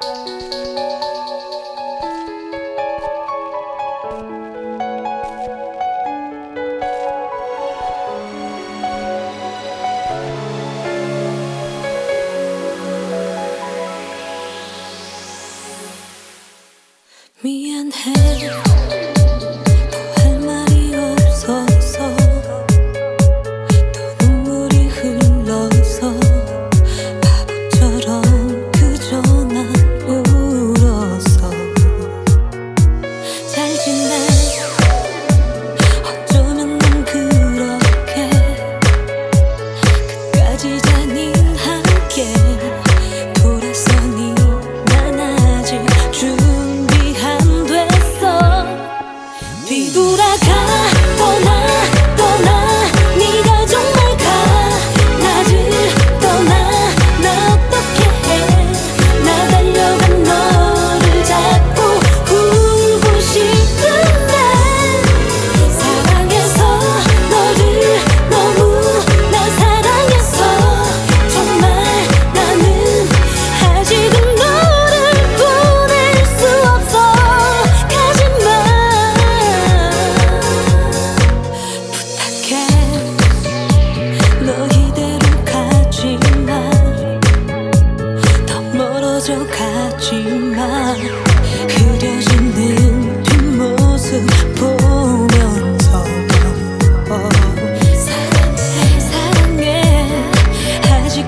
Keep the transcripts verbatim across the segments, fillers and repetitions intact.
미안해 더 할 말이 없어서 또 눈물이 흘러서 바보처럼 그저 난 울었어. 잘 지내 어쩌면 난 그렇게 끝까지 잔인하게 돌아서니 난 아직 준비 안 됐어. 뒤돌아가 떠나 떠나 네가 정말 가 나를 떠나 나 어떻게 해. 나 달려간 너를 잡고 울고 싶은데 사랑해서 너를 너무 나 사랑했어. 정말 나는 아직은 너를 보낼 수 없어. 가지마 부탁해. 너 이대로 가지마. 더 멀어져 가지마. 흐려지는 뒷모습 보면서 사랑해 사랑해 아직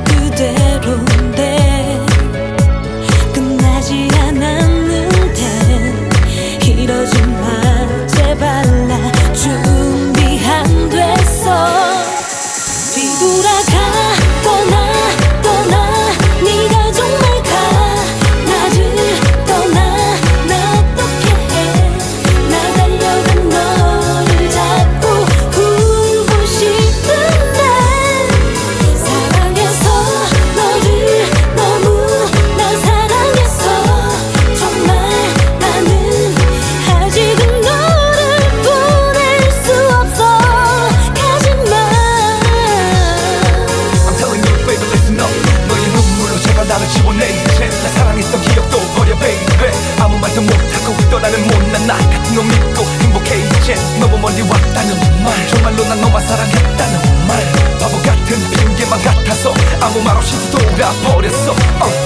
그대로인데 끝나지 않았는데 이러지 마 제발. 나 준비 안 됐어. 뒤돌아가 떠나 떠나 네가 정말 가 나를 떠나 나 어떻게 해. 나 달려간 너를 잡고 울고 싶은데 사랑해서 너를 너무 나 사랑했어. 정말 나는 아직은 너를 보낼 수 없어. 가지마. I'm telling you baby listen up. 너의 눈물로 제발 나를 지워내. 이제 나 사랑했던 기억도 버려 baby. 아무 말도 못하고 떠나는 못난 나 같은 너 믿고 행복해. 이제 너무 멀리 왔다는 말 정말로 난 너만 사랑했다는 말 바보 같은 핑계만 같아서 아무 말 없이 돌아버렸어. uh.